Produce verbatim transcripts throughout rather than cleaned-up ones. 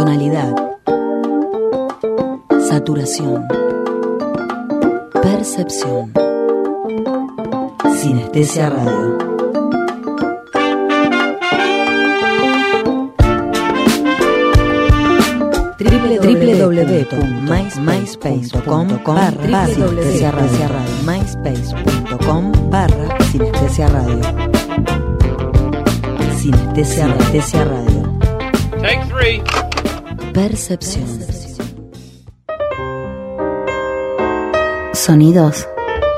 tonalidad, saturación, percepción. Sinestesia Radio. doble u doble u doble u punto myspace punto com barra sinestesia radio. myspace punto com barra sinestesia radio. Sinestesia Sinestesia Radio. Take three. Percepción. Sonidos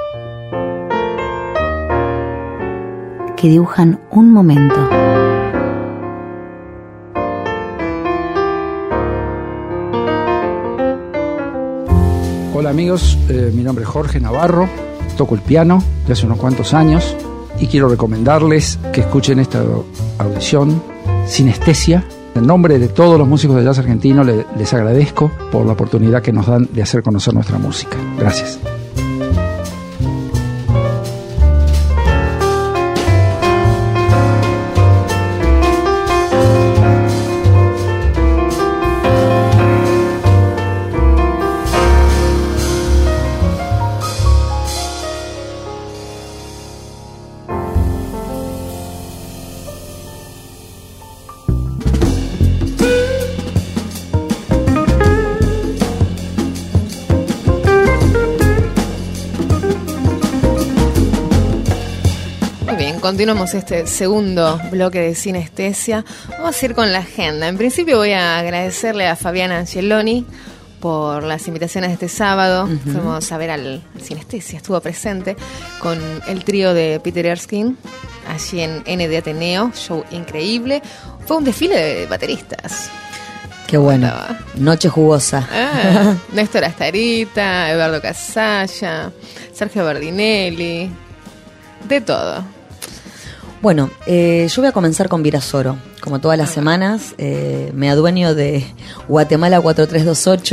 que dibujan un momento. Hola amigos, eh, mi nombre es Jorge Navarro, toco el piano de hace unos cuantos años y quiero recomendarles que escuchen esta audición, Sinestesia. En nombre de todos los músicos de jazz argentino les, les agradezco por la oportunidad que nos dan de hacer conocer nuestra música. Gracias. Continuamos este segundo bloque de Sinestesia. Vamos a ir con la agenda. En principio voy a agradecerle a Fabiana Angeloni por las invitaciones de este sábado. Uh-huh. Fuimos a ver al, al Sinestesia, estuvo presente con el trío de Peter Erskine allí en N de Ateneo, show increíble. Fue un desfile de bateristas. Qué bueno, noche jugosa. Ah, Néstor Astarita, Eduardo Casalla, Sergio Bardinelli, de todo. Bueno, eh, yo voy a comenzar con Virasoro. Como todas las semanas, eh, me adueño de Guatemala cuatro tres dos ocho.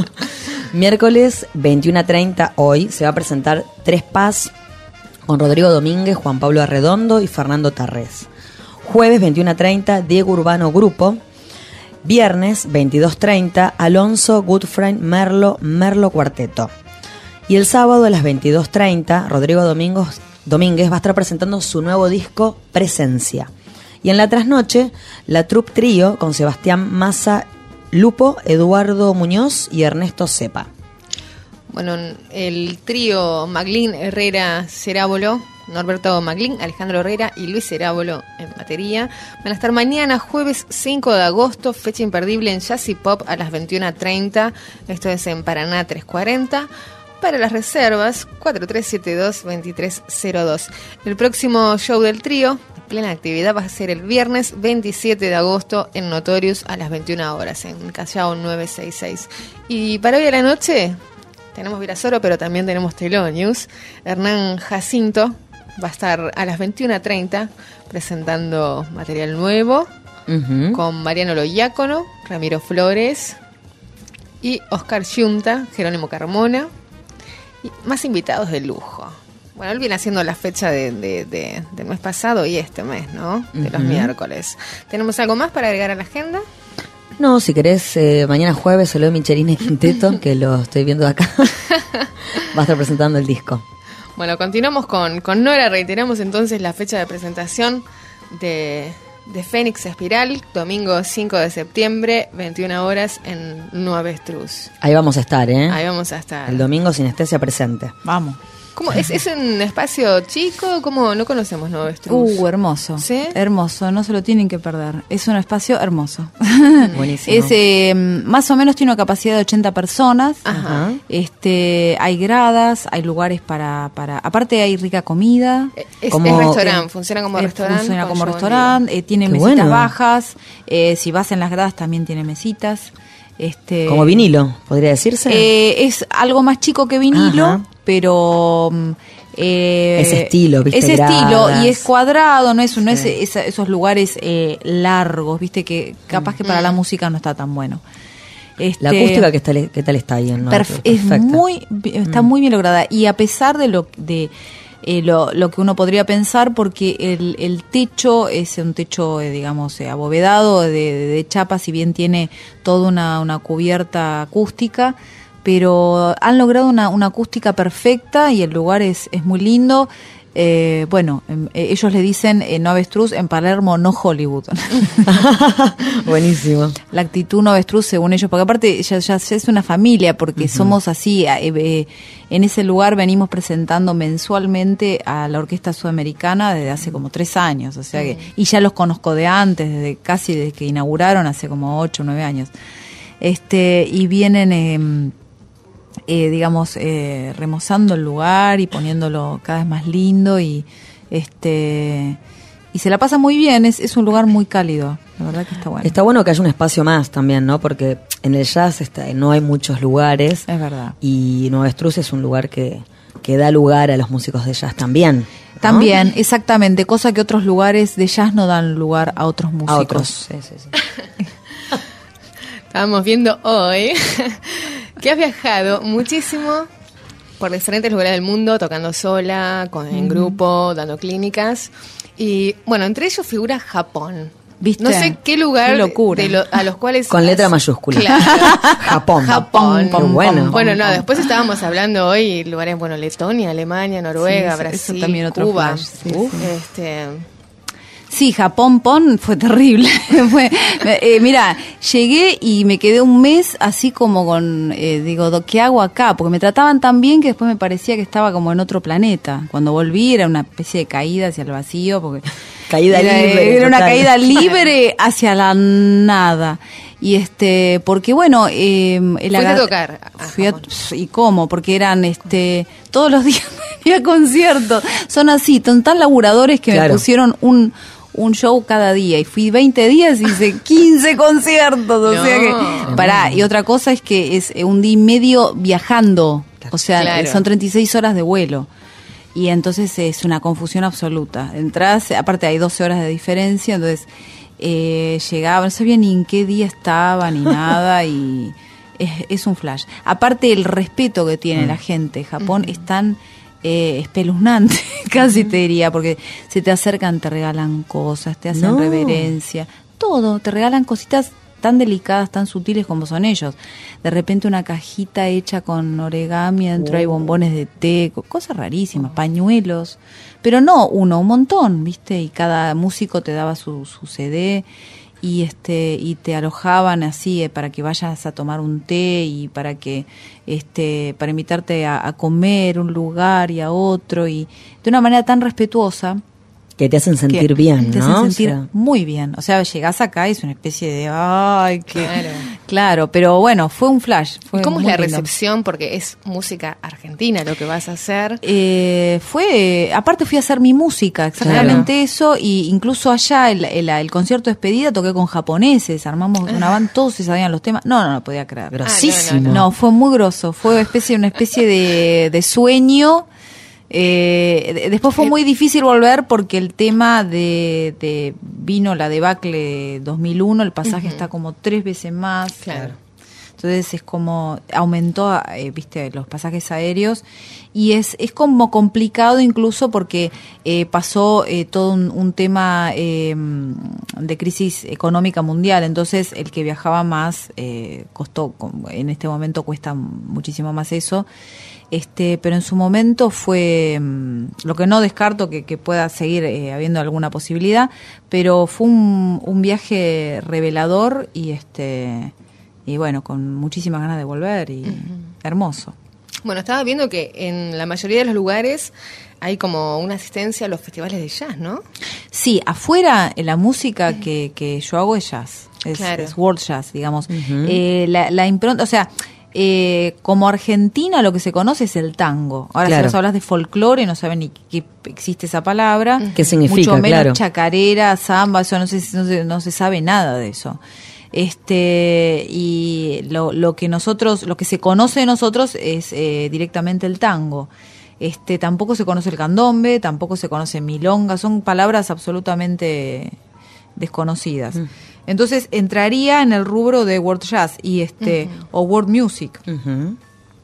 Miércoles veintiuno a treinta, hoy, se va a presentar Tres Paz con Rodrigo Domínguez, Juan Pablo Arredondo y Fernando Tarrés. Jueves veintiuno a treinta, Diego Urbano Grupo. Viernes veintidós treinta, Alonso, Goodfriend, Merlo, Merlo Cuarteto. Y el sábado a las veintidós treinta, Rodrigo Domínguez... Domínguez va a estar presentando su nuevo disco Presencia. Y en la trasnoche, la Troupe Trío con Sebastián Massa Lupo, Eduardo Muñoz y Ernesto Cepa. Bueno, el trío Maglín, Herrera, Cerábolo, Norberto Maglín, Alejandro Herrera y Luis Cerábolo en batería. Van a estar mañana, jueves cinco de agosto, fecha imperdible en Jazz y Pop a las veintiuno treinta. Esto es en Paraná trescientos cuarenta. Para las reservas, cuatro tres siete dos, dos tres cero dos. El próximo show del trío, en plena actividad, va a ser el viernes veintisiete de agosto en Notorious a las veintiuna horas, en Callao novecientos sesenta y seis. Y para hoy a la noche, tenemos Virasoro, pero también tenemos Thelonious. Hernán Jacinto va a estar a las veintiuno treinta presentando material nuevo, uh-huh, con Mariano Loiácono, Ramiro Flores y Oscar Yunta, Jerónimo Carmona. Y más invitados de lujo. Bueno, él viene haciendo la fecha de, de, de, del mes pasado y este mes, ¿no? De uh-huh. los miércoles. ¿Tenemos algo más para agregar a la agenda? No, si querés, eh, mañana jueves, Eloy Michelini Quinteto, que lo estoy viendo acá, va a estar presentando el disco. Bueno, continuamos con, con Nora. Reiteramos entonces la fecha de presentación de... de Fénix Espiral, domingo cinco de septiembre, veintiuna horas en Nueva Estruz. Ahí vamos a estar, ¿eh? Ahí vamos a estar. El domingo Sinestesia presente. Vamos. ¿Cómo? ¿Es, es un espacio chico? ¿Cómo no conocemos Nueva Estruz? Uh, hermoso. ¿Sí? Hermoso, no se lo tienen que perder. Es un espacio hermoso. Buenísimo. Es, eh, más o menos tiene una capacidad de ochenta personas. Ajá. Este, hay gradas, hay lugares para... para aparte hay rica comida. Es, como, es restaurante, funciona como eh, restaurante. Funciona como restaurante, eh, tiene Qué mesitas bueno. bajas. Eh, si vas en las gradas también tiene mesitas. Este, como vinilo, podría decirse. Eh, es algo más chico que vinilo. Ajá. Pero eh, ese estilo, ¿viste? Ese gradas. estilo, y es cuadrado, no es, no sí. es esa, esos lugares eh, largos, viste, que capaz que para mm. la música no está tan bueno. Este, la acústica, ¿qué tal, qué tal está ahí? ¿No? Perf- es muy, está mm. muy bien lograda. Y a pesar de lo de eh, lo, lo que uno podría pensar, porque el, el techo es un techo, eh, digamos, eh, abovedado de, de, de chapa, si bien tiene toda una, una cubierta acústica, pero han logrado una, una acústica perfecta y el lugar es, es muy lindo. Eh, bueno, eh, ellos le dicen eh, no avestruz en Palermo, no Hollywood. Buenísimo. La actitud no avestruz, según ellos, porque aparte ya, ya es una familia, porque uh-huh. somos así. Eh, eh, en ese lugar venimos presentando mensualmente a la Orquesta Sudamericana desde hace como tres años, o sea que, uh-huh. y ya los conozco de antes, desde casi desde que inauguraron hace como ocho o nueve años. Este, y vienen... Eh, Eh, digamos, eh, remozando el lugar y poniéndolo cada vez más lindo y este y se la pasa muy bien, es, es un lugar muy cálido, la verdad que está bueno. Está bueno que haya un espacio más también, ¿no? Porque en el jazz está, no hay muchos lugares. Es verdad. Y Nueva Avestruz es un lugar que, que da lugar a los músicos de jazz también, ¿no? También, exactamente, cosa que otros lugares de jazz no dan lugar a otros músicos. A otros, sí, sí, sí. Estábamos viendo hoy que has viajado muchísimo por diferentes lugares del mundo, tocando sola, con, en grupo, dando clínicas. Y bueno, entre ellos figura Japón. ¿Viste? No sé qué lugar qué locura. De lo, a los cuales... Con letra mayúscula. Claro. Japón. Japón. Qué bueno. Bueno, no, después estábamos hablando hoy lugares, bueno, Letonia, Alemania, Noruega, sí, Brasil, eso también otro Cuba. flash, sí, Uf, sí. Este... Sí, Japón Pon fue terrible. fue, eh, mira, llegué y me quedé un mes así como con, eh, digo, ¿qué hago acá? Porque me trataban tan bien que después me parecía que estaba como en otro planeta. Cuando volví era una especie de caída hacia el vacío, porque caída era, libre. Era una total. caída libre hacia la nada. Y este, porque bueno, eh, el ¿Fuiste a tocar? A fui a, ¿y cómo? Porque eran este todos los días venía conciertos. Son así, son tan laburadores que claro. me pusieron un un show cada día y fui veinte días y hice quince conciertos, o no. sea que pará, y otra cosa es que es un día y medio viajando, o sea, claro. son treinta y seis horas de vuelo. Y entonces es una confusión absoluta. Entrás, aparte hay doce horas de diferencia, entonces eh, llegaba, no sabía ni en qué día estaba ni nada y es, es un flash. Aparte el respeto que tiene mm. la gente, Japón uh-huh. es tan eh, espeluznante, casi uh-huh. te diría, porque se te acercan, te regalan cosas, te hacen no. reverencia, todo, te regalan cositas tan delicadas, tan sutiles como son ellos. De repente una cajita hecha con origami, adentro oh. hay bombones de té, cosas rarísimas, pañuelos, pero no uno, un montón, ¿viste? Y cada músico te daba su, su C D y este y te alojaban así eh, para que vayas a tomar un té y para que este para invitarte a, a comer un lugar y a otro, y de una manera tan respetuosa que te hacen sentir bien, te ¿no? Te hacen sentir o sea, muy bien. O sea, llegás acá y es una especie de... ¡Ay, qué! Claro. Claro, pero bueno, fue un flash. Fue ¿Y cómo es la lindo. recepción? Porque es música argentina lo que vas a hacer. Eh, fue... Aparte fui a hacer mi música, exactamente claro. eso. Y incluso allá, el, el, el concierto de despedida, toqué con japoneses. Armamos una banda, todos se sabían los temas. No, no, no podía creer. Grosísimo. Ah, no, no, no. no, fue muy grosso. Fue especie, una especie de, de sueño... Eh, después fue muy difícil volver porque el tema de, de vino la debacle dos mil uno, el pasaje uh-huh. está como tres veces más, claro. Entonces es como aumentó, eh, viste, los pasajes aéreos y es es como complicado incluso porque eh, pasó eh, todo un, un tema eh, de crisis económica mundial, entonces el que viajaba más eh, costó, en este momento cuesta muchísimo más eso. Este, pero en su momento fue, lo que no descarto que, que pueda seguir eh, habiendo alguna posibilidad, pero fue un, un viaje revelador y este y bueno, con muchísimas ganas de volver y uh-huh. hermoso. Bueno, estaba viendo que en la mayoría de los lugares hay como una asistencia a los festivales de jazz, ¿no? Sí, afuera la música uh-huh. que, que yo hago es jazz, es, claro. es world jazz, digamos. Uh-huh. Eh, la, la impronta, o sea... Eh, como Argentina lo que se conoce es el tango. Ahora claro. si nos hablas de folclore no saben ni qué existe esa palabra. ¿Qué significa? Mucho menos claro. chacarera, samba, eso no se, no se, no se sabe nada de eso. Este y lo, lo que nosotros, lo que se conoce de nosotros es eh, directamente el tango. Este tampoco se conoce el candombe, tampoco se conoce milonga, son palabras absolutamente desconocidas. Mm. Entonces entraría en el rubro de world jazz y este uh-huh. o world music. Uh-huh.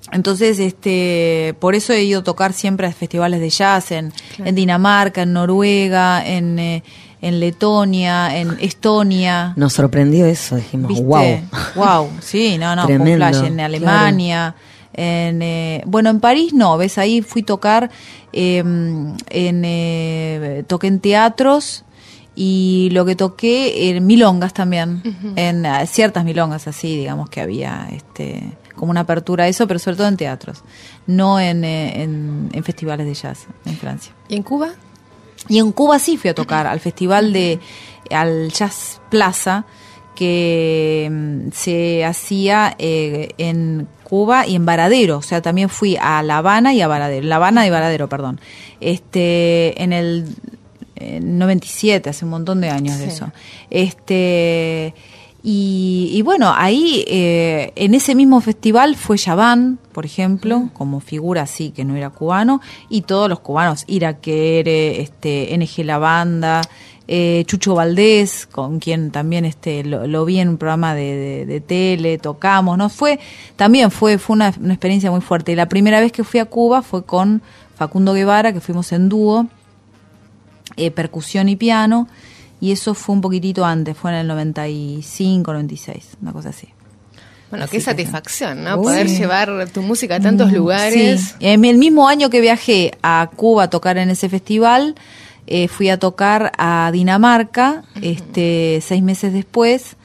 Entonces, este, por eso he ido a tocar siempre a festivales de jazz en, Claro. en Dinamarca, en Noruega, en, eh, en Letonia, en Estonia. Nos sorprendió eso, dijimos, ¿Viste? wow. Wow, sí, no, no, fue un Tremendo, flash. En Alemania, en, eh, bueno, en París no, ves, ahí fui a tocar, eh, en, eh, toqué en teatros y lo que toqué en milongas también, Ujú. en eh, ciertas milongas así, digamos que había, este, como una apertura a eso, pero sobre todo en teatros, no en, eh, en, en festivales de jazz en Francia. ¿Y en Cuba? Y en Cuba sí fui a tocar al festival de, al Jazz Plaza, que mm, se hacía eh, en Cuba y en Varadero, o sea, también fui a La Habana y a Varadero, La Habana y Varadero, perdón, este, en el en noventa y siete, hace un montón de años de Sí. eso. Este, y, y bueno, ahí eh, en ese mismo festival fue Yaván, por ejemplo, Mm. como figura así que no era cubano, y todos los cubanos, Ira Quere, este, N G La Banda, eh, Chucho Valdés, con quien también este lo, lo vi en un programa de, de, de tele, tocamos, ¿no? Fue, también fue, fue una, una experiencia muy fuerte. Y la primera vez que fui a Cuba fue con Facundo Guevara, que fuimos en dúo, eh, percusión y piano, y eso fue un poquitito antes, fue en el noventa y cinco, noventa y seis, una cosa así. Bueno, Así qué que satisfacción, ¿no? Uy. Poder llevar tu música a tantos lugares. Sí. En el mismo año que viajé a Cuba a tocar en ese festival, eh, fui a tocar a Dinamarca, este, seis meses después,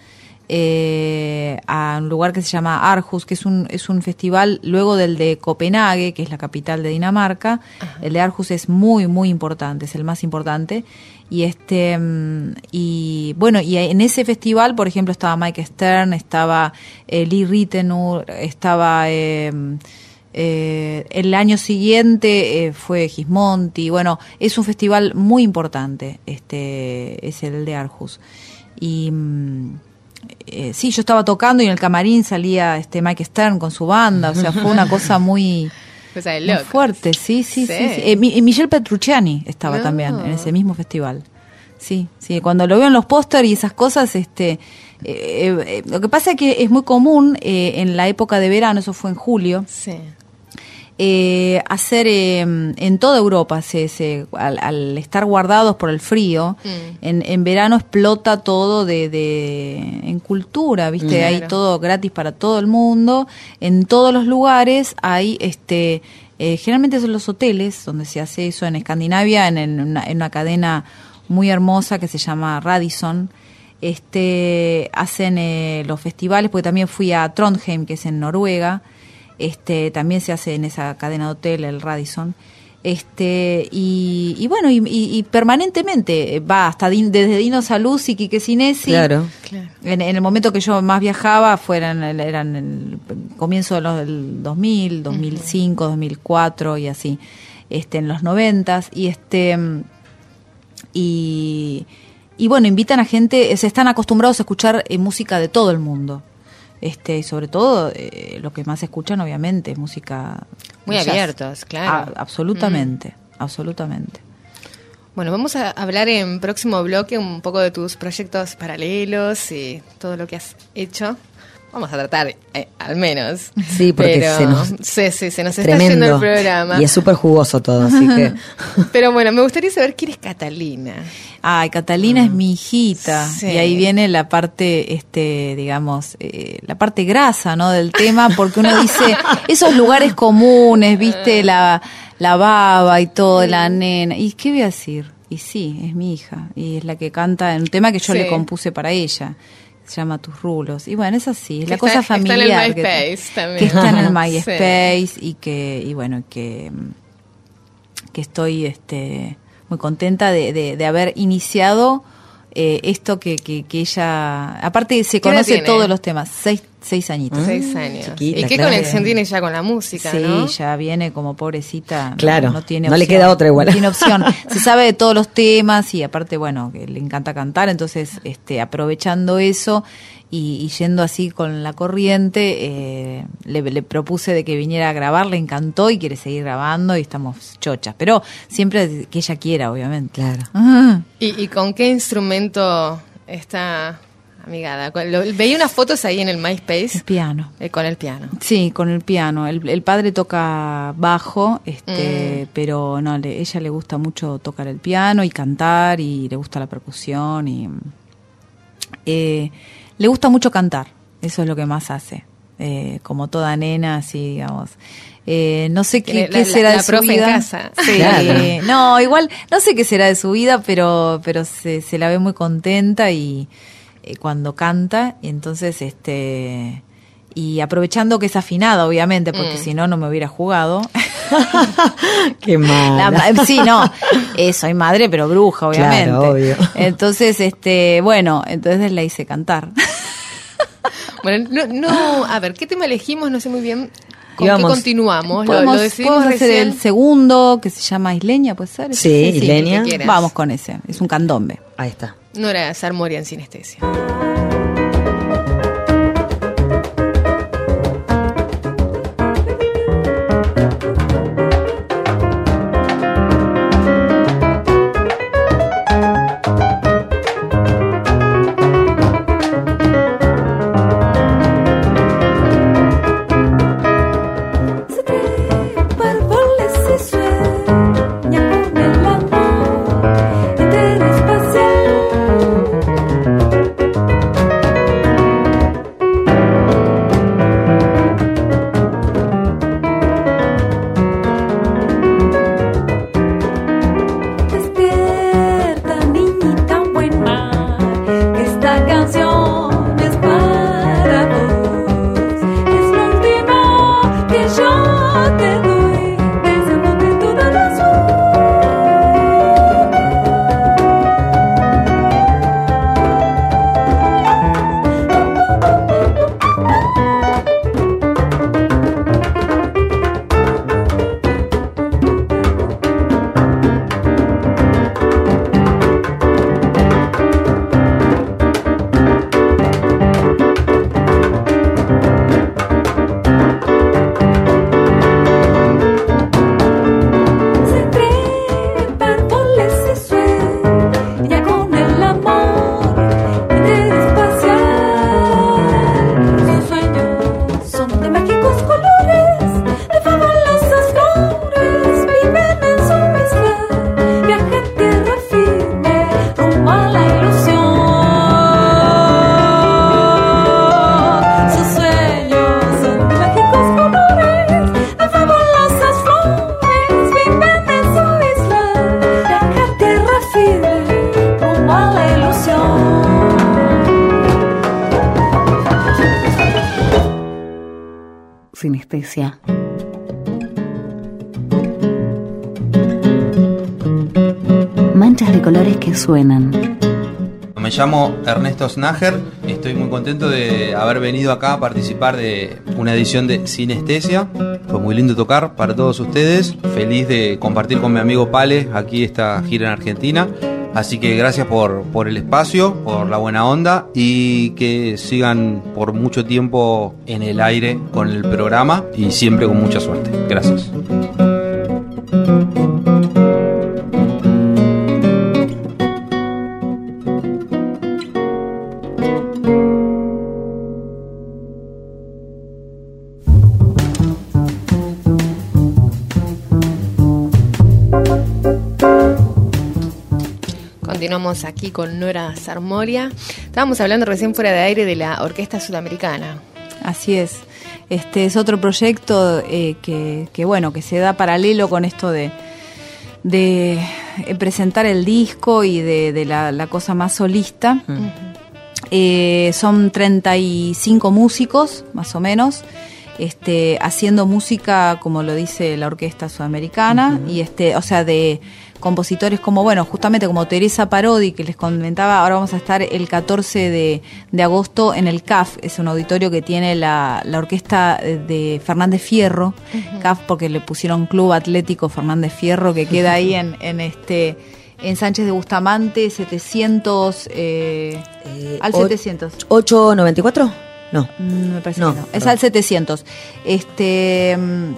eh, a un lugar que se llama Aarhus, que es un, es un festival luego del de Copenhague, que es la capital de Dinamarca. Ajá. El de Aarhus es muy, muy importante, es el más importante. Y este mm, y bueno, y en ese festival, por ejemplo, estaba Mike Stern, estaba eh, Lee Ritenour, estaba eh, eh, el año siguiente eh, fue Gismonti. Bueno, es un festival muy importante, este es el de Aarhus. Y mm, eh, sí, yo estaba tocando y en el camarín salía este Mike Stern con su banda, o sea, fue una cosa muy Cosa de muy loco. fuerte, sí, sí, sí. Sí. sí. Eh, Mi- y Michel Petrucciani estaba No. también en ese mismo festival. Sí, sí. Cuando lo veo en los póster y esas cosas, este, eh, eh, eh, lo que pasa es que es muy común eh, en la época de verano, eso fue en julio, Sí. eh, hacer eh, en toda Europa, se, se, al, al estar guardados por el frío, Mm. en, en verano explota todo de, de en cultura, ¿viste? Claro. Hay todo gratis para todo el mundo, en todos los lugares hay, este eh, generalmente son los hoteles donde se hace eso, en Escandinavia, en, en, una, en una cadena muy hermosa que se llama Radisson. Este, hacen eh, los festivales, porque también fui a Trondheim, que es en Noruega. Este, también se hace en esa cadena de hotel, el Radisson. Este, y, y bueno, y, y, y permanentemente va hasta din, desde Dino Saluzzi, Quique Sinesi. Claro. Claro. En, en el momento que yo más viajaba, fueran eran el comienzo de los, del dos mil, dos mil cinco, dos mil cuatro y así, este, en los noventas. Y este, y, y bueno, invitan a gente, se están acostumbrados a escuchar eh, música de todo el mundo. Este, y sobre todo, eh, lo que más escuchan, obviamente, es música Muy jazz. abiertos, claro. A- absolutamente, absolutamente. Bueno, vamos a hablar en próximo bloque un poco de tus proyectos paralelos y todo lo que has hecho. Vamos a tratar, eh, al menos. Sí, porque Pero, se nos- sí, sí, se nos está Tremendo. yendo el programa. Y es súper jugoso todo, así que. Pero bueno, me gustaría saber quién es Catalina. Ay, Catalina es mi hijita. Sí. Y ahí viene la parte, este, digamos, eh, la parte grasa, ¿no? Del tema, porque uno dice, esos lugares comunes, viste, la, la baba y todo, la nena. ¿Y qué voy a decir? Y sí, es mi hija. Y es la que canta en un tema que yo Sí. le compuse para ella. Se llama Tus Rulos. Y bueno, es así, es Que la está- cosa está en el familiar. que- MySpace también. Que está en el Sí. MySpace y que, y bueno, que, que estoy este muy contenta de, de, de haber iniciado eh, esto que, que, que ella, aparte se ¿Qué edad conoce tiene? todos los temas, seis, seis añitos. Seis años. chiquita, ¿Y qué claro. conexión tiene ya con la música, Sí, no? ya viene como pobrecita. no- Claro, no, tiene no le opción, queda otra igual. No tiene opción. Se sabe de todos los temas y aparte, bueno, que le encanta cantar, entonces, este, aprovechando eso y, y yendo así con la corriente, eh, le, le propuse de que viniera a grabar, le encantó y quiere seguir grabando y estamos chochas, pero siempre que ella quiera, obviamente. Claro. Ah. ¿Y, y con qué instrumento está amigada. Lo, veía unas fotos ahí en el MySpace. El piano. Eh, con el piano. Sí, con el piano. El, el padre toca bajo, este, mm. pero no, le, ella le gusta mucho tocar el piano y cantar, y le gusta la percusión, y eh, le gusta mucho cantar. Eso es lo que más hace. Eh, como toda nena, así, digamos. Eh, no sé qué, la, qué será la, de la su profe vida. En casa. Sí, claro. eh, no, igual, no sé qué será de su vida, pero pero se, se la ve muy contenta y eh, cuando canta, y entonces, este, y aprovechando que es afinada, obviamente, porque mm. si no, no me hubiera jugado. Qué mala. La, sí, no, eh, soy madre, pero bruja, obviamente. Claro, obvio. Entonces, este, bueno, entonces la hice cantar. Bueno, no, no, a ver, ¿qué tema elegimos? No sé muy bien. ¿Con Íbamos, qué continuamos? Podemos, lo, lo decidimos podemos hacer recién. el segundo, que se llama Isleña, ¿puede ser? Sí, sí, Isleña. Sí, vamos con ese, es un candombe. Ahí está. Nora Sarmoria en Sinestesia. Sinestesia. Manchas de colores que suenan. Me llamo Ernesto Snager, estoy muy contento de haber venido acá a participar de una edición de Sinestesia. Fue muy lindo tocar para todos ustedes, feliz de compartir con mi amigo Pale aquí esta gira en Argentina. Así que gracias por, por el espacio, por la buena onda, y que sigan por mucho tiempo en el aire con el programa y siempre con mucha suerte. Gracias. Continuamos aquí con Nora Sarmoria. Estábamos hablando recién fuera de aire de la Orquesta Sudamericana. Así es. Este es otro proyecto eh, que, que bueno que se da paralelo con esto de, de presentar el disco y de, de la, la cosa más solista. Uh-huh. Eh, son treinta y cinco músicos, más o menos, este, haciendo música, como lo dice la Orquesta Sudamericana, uh-huh. y este, o sea, de compositores como, bueno, justamente como Teresa Parodi, que les comentaba. Ahora vamos a estar el catorce de agosto en el C A F, es un auditorio que tiene la, la orquesta de Fernández Fierro, uh-huh. C A F porque le pusieron Club Atlético Fernández Fierro, que queda ahí en, en este en Sánchez de Bustamante, setecientos, eh, eh, al setecientos. ¿ocho noventa y cuatro? No. Mm, me parece no, que no. Es al setecientos. Este,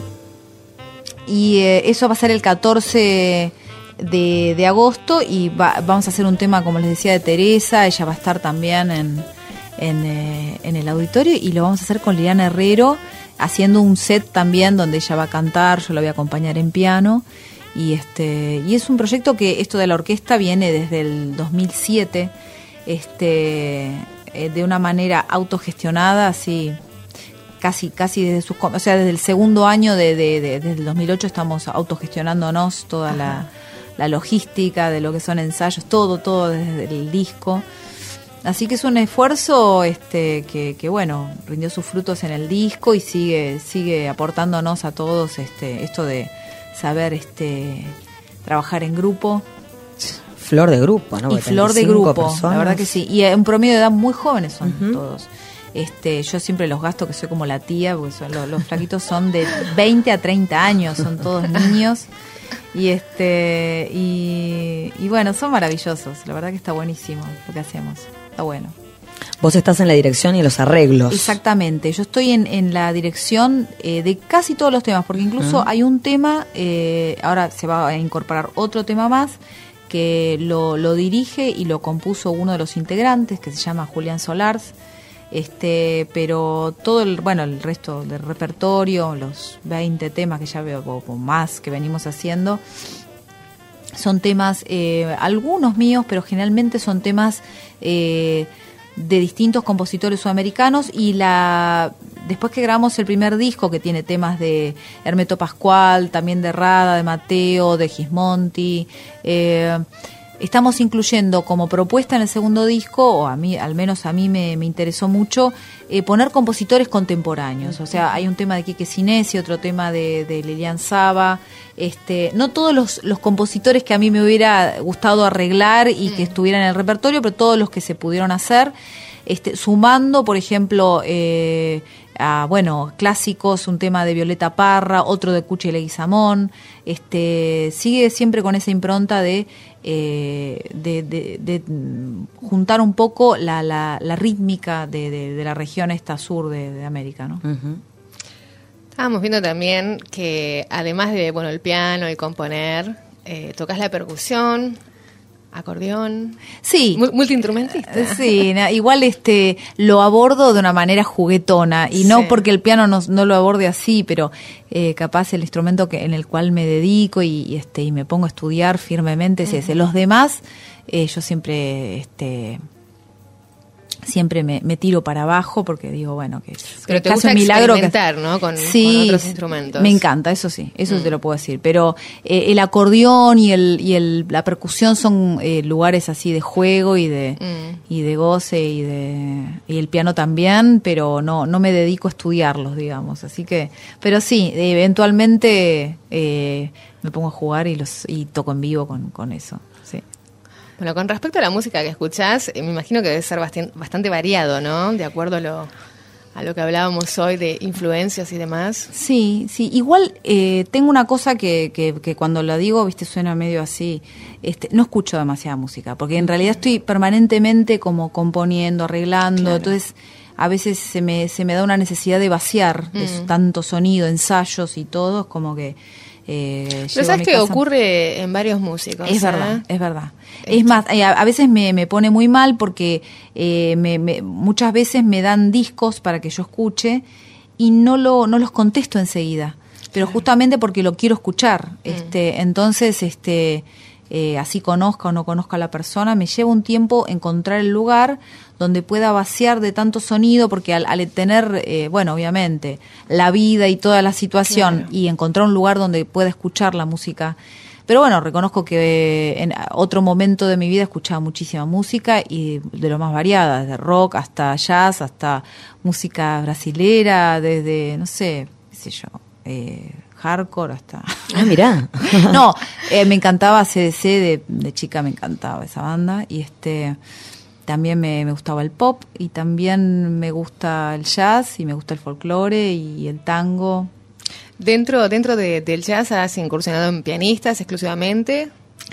y eh, eso va a ser el catorce de, de agosto, y va, vamos a hacer un tema, como les decía, de Teresa. Ella va a estar también en, en, eh, en el auditorio, y lo vamos a hacer con Liliana Herrero, haciendo un set también donde ella va a cantar, yo la voy a acompañar en piano. Y este y es un proyecto que esto de la orquesta viene desde el dos mil siete, este eh, de una manera autogestionada, así casi casi desde sus, o sea, desde el segundo año de, de, de desde el dos mil ocho estamos autogestionándonos toda la, la logística de lo que son ensayos, todo todo desde el disco. Así que es un esfuerzo este que, que bueno, rindió sus frutos en el disco y sigue sigue aportándonos a todos este esto de saber este trabajar en grupo. Flor de grupo, ¿no? Y flor de grupo, personas. La verdad que sí. Y en promedio de edad muy jóvenes son Uh-huh. todos. Este, yo siempre los gasto que soy como la tía, porque son, los, los flaquitos son de veinte a treinta años, son todos niños. Y este y, y bueno, son maravillosos. La verdad que está buenísimo lo que hacemos. Está bueno. Vos estás en la dirección y en los arreglos. Exactamente, yo estoy en, en la dirección eh, de casi todos los temas, porque incluso uh-huh. hay un tema, eh, ahora se va a incorporar otro tema más, que lo, lo dirige y lo compuso uno de los integrantes, que se llama Julián Solars, este, pero todo el, bueno, el resto del repertorio, los veinte temas que ya veo, o, o más que venimos haciendo, son temas, eh, algunos míos, pero generalmente son temas eh, de distintos compositores sudamericanos. Y la después que grabamos el primer disco, que tiene temas de Hermeto Pascual, también de Rada, de Mateo, de Gismonti, eh, estamos incluyendo como propuesta en el segundo disco, o a mí, al menos a mí me, me interesó mucho, eh, poner compositores contemporáneos. O sea, hay un tema de Quique Sinesi, otro tema de, de Lilian Saba. Este, no todos los, los compositores que a mí me hubiera gustado arreglar y que estuvieran en el repertorio, pero todos los que se pudieron hacer, este, sumando, por ejemplo, eh, a, bueno, clásicos, un tema de Violeta Parra, otro de Cuchi Leguizamón. Este, sigue siempre con esa impronta de Eh, de, de, de juntar un poco la, la, la rítmica de, de, de la región esta sur de, de América, ¿no? Uh-huh. Estábamos viendo también que además de bueno el piano y componer, eh, tocas la percusión, acordeón. Sí. Multiinstrumentista. Sí, igual este lo abordo de una manera juguetona, y no sí. porque el piano no, no lo aborde así, pero eh, capaz el instrumento que en el cual me dedico y, y este y me pongo a estudiar firmemente es ese. Los demás, eh, yo siempre este siempre me, me tiro para abajo porque digo, bueno, que es pero te casi gusta un milagro que experimentar, ¿no? Con, sí, con otros instrumentos. Me encanta, eso sí, eso mm. te lo puedo decir. Pero eh, el acordeón y el y el la percusión son eh, lugares así de juego y de mm. y de goce y de y el piano también, pero no no me dedico a estudiarlos, digamos. Así que, pero sí, eventualmente eh, me pongo a jugar y los y toco en vivo con con eso. Sí. Bueno, con respecto a la música que escuchás, eh, me imagino que debe ser bastante, bastante variado, ¿no? De acuerdo a lo, a lo que hablábamos hoy de influencias y demás. Sí, sí. Igual eh, tengo una cosa que, que, que cuando la digo, viste, suena medio así. Este, no escucho demasiada música, porque en realidad estoy permanentemente como componiendo, arreglando, claro. Entonces a veces se me, se me da una necesidad de vaciar mm. de tanto sonido, ensayos y todo, como que... Eh, Pero sabes que ocurre en varios músicos. Es ¿eh? verdad, es verdad. Es más, a, a veces me, me pone muy mal porque eh, me, me, muchas veces me dan discos para que yo escuche y no lo no los contesto enseguida, pero justamente porque lo quiero escuchar. Mm. Este, entonces, este, eh, así conozca o no conozca a la persona, me lleva un tiempo encontrar el lugar donde pueda vaciar de tanto sonido, porque al, al tener, eh, bueno, obviamente, la vida y toda la situación, claro. Y encontrar un lugar donde pueda escuchar la música. Pero bueno, reconozco que en otro momento de mi vida escuchaba muchísima música, y de lo más variada, desde rock hasta jazz, hasta música brasilera, desde, no sé, qué sé yo, eh, hardcore hasta... Ah, mirá. No, eh, me encantaba C D C, de, de chica me encantaba esa banda, y este... También me, me gustaba el pop, y también me gusta el jazz, y me gusta el folclore y el tango. ¿Dentro dentro de, del jazz has incursionado en pianistas exclusivamente?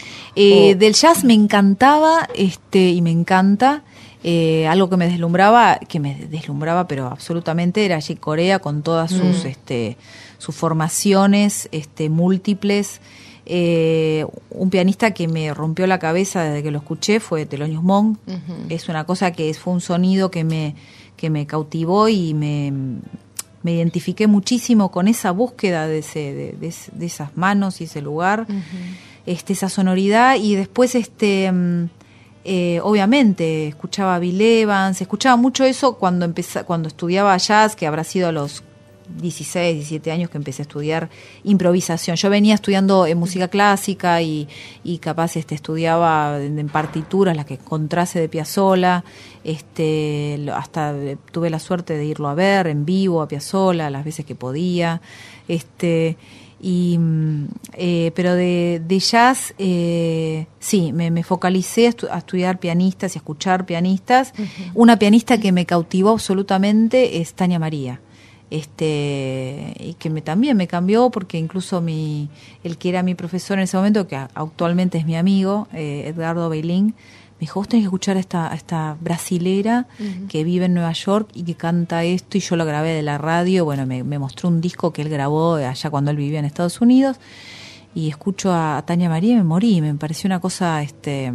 Eh, del jazz me encantaba este y me encanta. Eh, algo que me deslumbraba, que me deslumbraba pero absolutamente, era Chick Corea con todas sus, mm. este, sus formaciones este, múltiples. Eh, un pianista que me rompió la cabeza desde que lo escuché fue Thelonious Monk. Uh-huh. Es una cosa que fue un sonido que me, que me cautivó y me, me identifiqué muchísimo con esa búsqueda de, ese, de, de, de esas manos y ese lugar, uh-huh. este, esa sonoridad. Y después, este eh, obviamente, escuchaba a Bill Evans, escuchaba mucho eso cuando, empecé, cuando estudiaba jazz, que habrá sido a los dieciséis, diecisiete años que empecé a estudiar improvisación. Yo venía estudiando en música clásica y, y capaz este, estudiaba en, en partituras, las que encontrase de Piazzolla, este, hasta tuve la suerte de irlo a ver en vivo a Piazzolla las veces que podía, este, y eh, pero de, de jazz eh, sí, me, me focalicé a, estu- a estudiar pianistas y a escuchar pianistas. Uh-huh. Una pianista que me cautivó absolutamente es Tania María. Este y que me, también me cambió, porque incluso mi el que era mi profesor en ese momento, que actualmente es mi amigo, eh, Edgardo Beilín, me dijo: vos tenés que escuchar a esta, a esta brasilera uh-huh. que vive en Nueva York y que canta esto, y yo lo grabé de la radio. Bueno, me, me mostró un disco que él grabó allá cuando él vivía en Estados Unidos, y escucho a, a Tania María y me morí, me pareció una cosa, este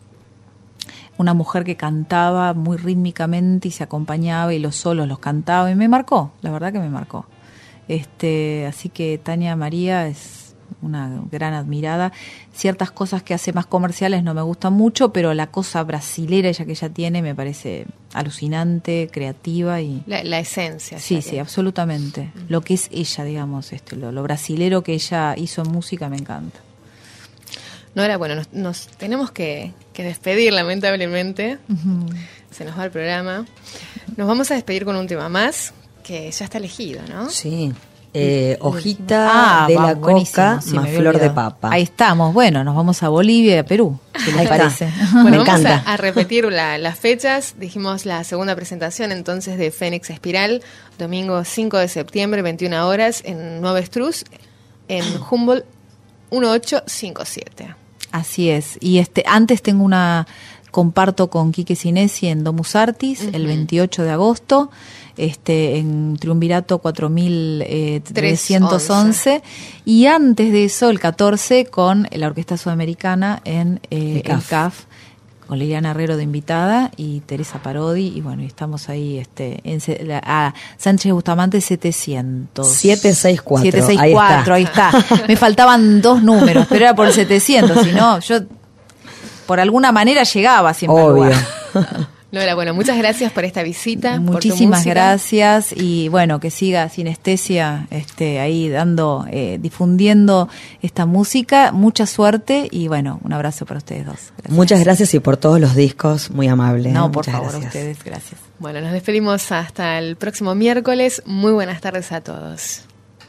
una mujer que cantaba muy rítmicamente y se acompañaba y los solos los cantaba, y me marcó, la verdad que me marcó. Este, así que Tania María es una gran admirada. Ciertas cosas que hace más comerciales no me gustan mucho, pero la cosa brasilera ella que ella tiene me parece alucinante, creativa y la, la esencia. Sí, sí, absolutamente. Uh-huh. Lo que es ella, digamos, este, lo, lo brasilero que ella hizo en música me encanta. Nora, bueno, nos, nos tenemos que, que despedir, lamentablemente. Uh-huh. Se nos va el programa. Nos vamos a despedir con un tema más, que ya está elegido, ¿no? Sí. Eh, hojita ah, de la coca sí, más flor de papa. Ahí estamos. Bueno, nos vamos a Bolivia y a Perú, ¿qué les parece? Bueno, me vamos encanta. A, a repetir la, las fechas. Dijimos la segunda presentación entonces de Fénix Espiral, domingo cinco de septiembre, veintiuna horas, en Nueva Estruz, en Humboldt dieciocho cincuenta y siete. Así es. Y este antes tengo una, comparto con Quique Sinesi en Domus Artis, uh-huh. el veintiocho de agosto, este en Triunvirato cuatro mil trescientos once, y antes de eso el catorce con la Orquesta Sudamericana en eh, el, C A F. el C A F, con Liliana Herrero de invitada y Teresa Parodi, y bueno, estamos ahí este en la, a Sánchez Bustamante setecientos. setecientos sesenta y cuatro. setecientos sesenta y cuatro, ahí está. Ahí está. Me faltaban dos números, pero era por setecientos, si no, yo por alguna manera llegaba siempre Obvio. al lugar. Lola, bueno, muchas gracias por esta visita. Muchísimas por tu gracias, y bueno, que siga Sinestesia este, ahí dando, eh, difundiendo esta música. Mucha suerte y bueno, un abrazo para ustedes dos. Gracias. Muchas gracias, y por todos los discos, muy amable. No, ¿eh? por Muchas favor, gracias. a ustedes, gracias. Bueno, nos despedimos hasta el próximo miércoles. Muy buenas tardes a todos.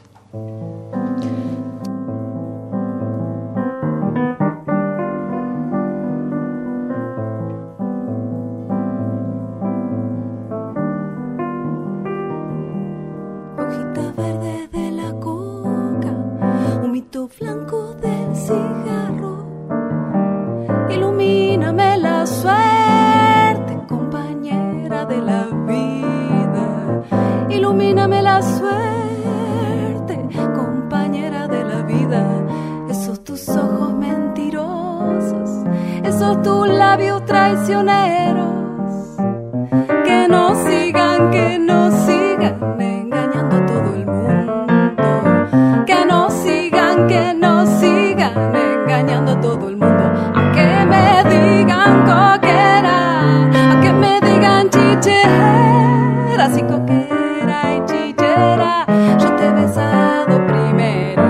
Blanco del cigarro, ilumíname la suerte, compañera de la vida. Ilumíname la suerte, compañera de la vida. Esos tus ojos mentirosos, esos tus labios traicioneros, que no sigan, que no sigan engañando a todo el mundo, que no sigan, que no sigan engañando a todo el mundo. Aunque me digan coquera, aunque me digan chichera, si coquera y chichera, yo te he besado primero.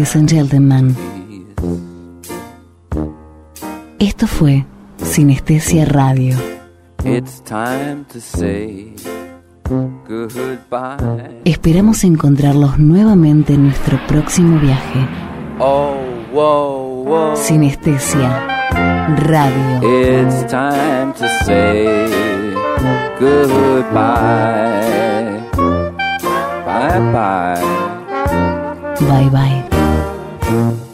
Ladies and gentlemen, esto fue Sinestesia Radio. It's time to say goodbye. Esperamos encontrarlos nuevamente en nuestro próximo viaje. Oh, whoa, whoa. Sinestesia Radio. It's time to say goodbye. Bye bye. Bye bye.